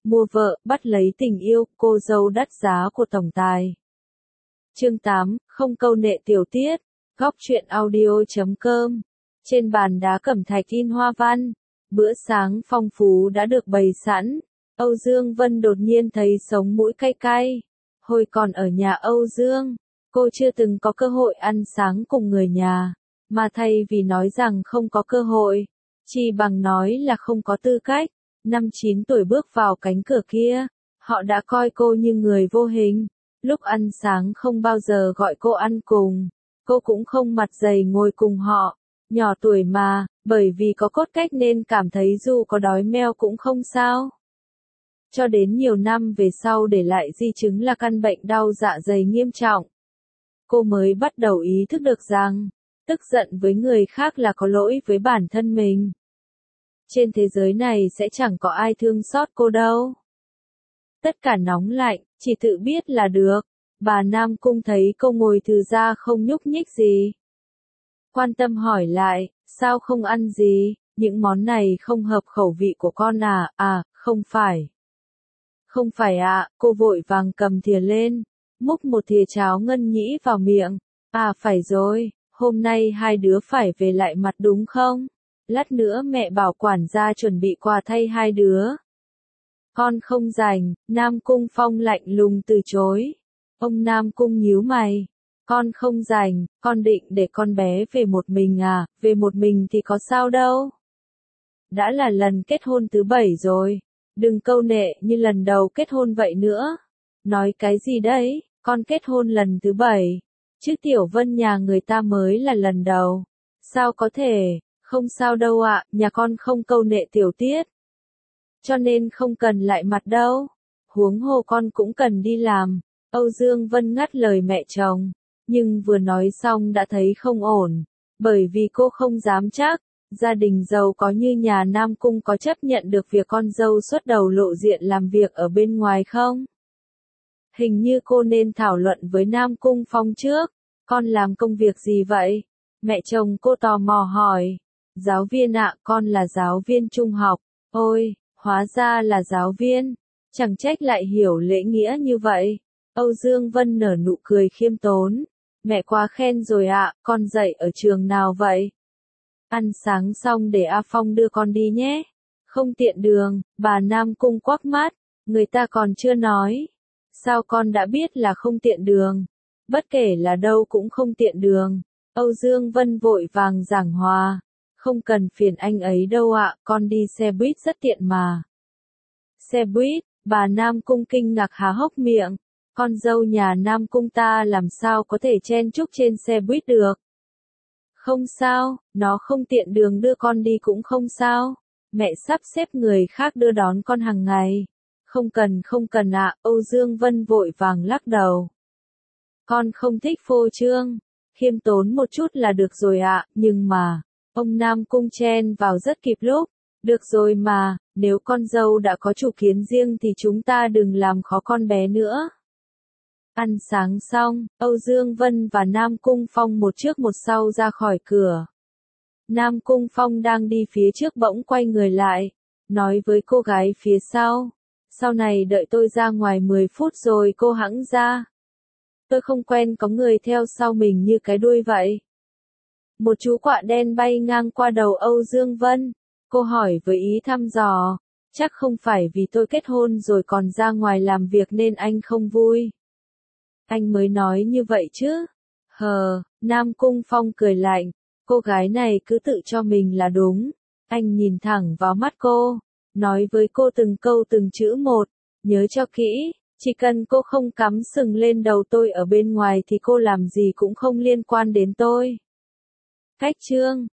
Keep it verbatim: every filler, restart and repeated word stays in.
mua vợ, bắt lấy tình yêu, cô dâu đắt giá của tổng tài. Chương tám, không câu nệ tiểu tiết, góc truyện audio chấm com. Trên bàn đá cẩm thạch in hoa văn, bữa sáng phong phú đã được bày sẵn. Âu Dương Vân đột nhiên thấy sống mũi cay cay. Hồi còn ở nhà Âu Dương, cô chưa từng có cơ hội ăn sáng cùng người nhà, mà thay vì nói rằng không có cơ hội, chỉ bằng nói là không có tư cách. Năm chín tuổi bước vào cánh cửa kia, họ đã coi cô như người vô hình. Lúc ăn sáng không bao giờ gọi cô ăn cùng, cô cũng không mặt dày ngồi cùng họ. Nhỏ tuổi mà, bởi vì có cốt cách nên cảm thấy dù có đói meo cũng không sao. Cho đến nhiều năm về sau để lại di chứng là căn bệnh đau dạ dày nghiêm trọng. Cô mới bắt đầu ý thức được rằng, tức giận với người khác là có lỗi với bản thân mình. Trên thế giới này sẽ chẳng có ai thương xót cô đâu. Tất cả nóng lạnh, chỉ tự biết là được. Bà Nam Cung thấy cô ngồi từ ra không nhúc nhích gì. Quan tâm hỏi lại, sao không ăn gì, những món này không hợp khẩu vị của con à, à, không phải. Không phải ạ, à, cô vội vàng cầm thìa lên, múc một thìa cháo ngân nhĩ vào miệng. À phải rồi, hôm nay hai đứa phải về lại mặt đúng không? Lát nữa mẹ bảo quản gia chuẩn bị quà thay hai đứa. Con không rảnh, Nam Cung Phong lạnh lùng từ chối. Ông Nam Cung nhíu mày. Con không rảnh, con định để con bé về một mình à, về một mình thì có sao đâu. Đã là lần kết hôn thứ bảy rồi, đừng câu nệ như lần đầu kết hôn vậy nữa. Nói cái gì đấy, con kết hôn lần thứ bảy, chứ Tiểu Vân nhà người ta mới là lần đầu. Sao có thể, không sao đâu ạ, nhà con không câu nệ tiểu tiết. Cho nên không cần lại mặt đâu, huống hồ con cũng cần đi làm. Âu Dương Vân ngắt lời mẹ chồng, nhưng vừa nói xong đã thấy không ổn, bởi vì cô không dám chắc, gia đình giàu có như nhà Nam Cung có chấp nhận được việc con dâu xuất đầu lộ diện làm việc ở bên ngoài không? Hình như cô nên thảo luận với Nam Cung Phong trước, con làm công việc gì vậy? Mẹ chồng cô tò mò hỏi. Giáo viên ạ, con là giáo viên trung học. Ôi, hóa ra là giáo viên, chẳng trách lại hiểu lễ nghĩa như vậy. Âu Dương Vân nở nụ cười khiêm tốn. Mẹ quá khen rồi ạ, con dạy ở trường nào vậy? Ăn sáng xong để A Phong đưa con đi nhé. Không tiện đường, bà Nam Cung quắc mắt, người ta còn chưa nói. Sao con đã biết là không tiện đường? Bất kể là đâu cũng không tiện đường. Âu Dương Vân vội vàng giảng hòa. Không cần phiền anh ấy đâu ạ, con đi xe buýt rất tiện mà. Xe buýt, bà Nam Cung kinh ngạc há hốc miệng. Con dâu nhà Nam Cung ta làm sao có thể chen chúc trên xe buýt được? Không sao, nó không tiện đường đưa con đi cũng không sao. Mẹ sắp xếp người khác đưa đón con hàng ngày. Không cần không cần ạ, Âu Dương Vân vội vàng lắc đầu. Con không thích phô trương, khiêm tốn một chút là được rồi ạ, nhưng mà, ông Nam Cung chen vào rất kịp lúc. Được rồi mà, nếu con dâu đã có chủ kiến riêng thì chúng ta đừng làm khó con bé nữa. Ăn sáng xong, Âu Dương Vân và Nam Cung Phong một trước một sau ra khỏi cửa. Nam Cung Phong đang đi phía trước bỗng quay người lại, nói với cô gái phía sau. Sau này đợi tôi ra ngoài mười phút rồi cô hẵng ra. Tôi không quen có người theo sau mình như cái đuôi vậy. Một chú quạ đen bay ngang qua đầu Âu Dương Vân. Cô hỏi với ý thăm dò. Chắc không phải vì tôi kết hôn rồi còn ra ngoài làm việc nên anh không vui. Anh mới nói như vậy chứ. Hờ, Nam Cung Phong cười lạnh. Cô gái này cứ tự cho mình là đúng. Anh nhìn thẳng vào mắt cô. Nói với cô từng câu từng chữ một. Nhớ cho kỹ, chỉ cần cô không cắm sừng lên đầu tôi ở bên ngoài thì cô làm gì cũng không liên quan đến tôi. Cách chương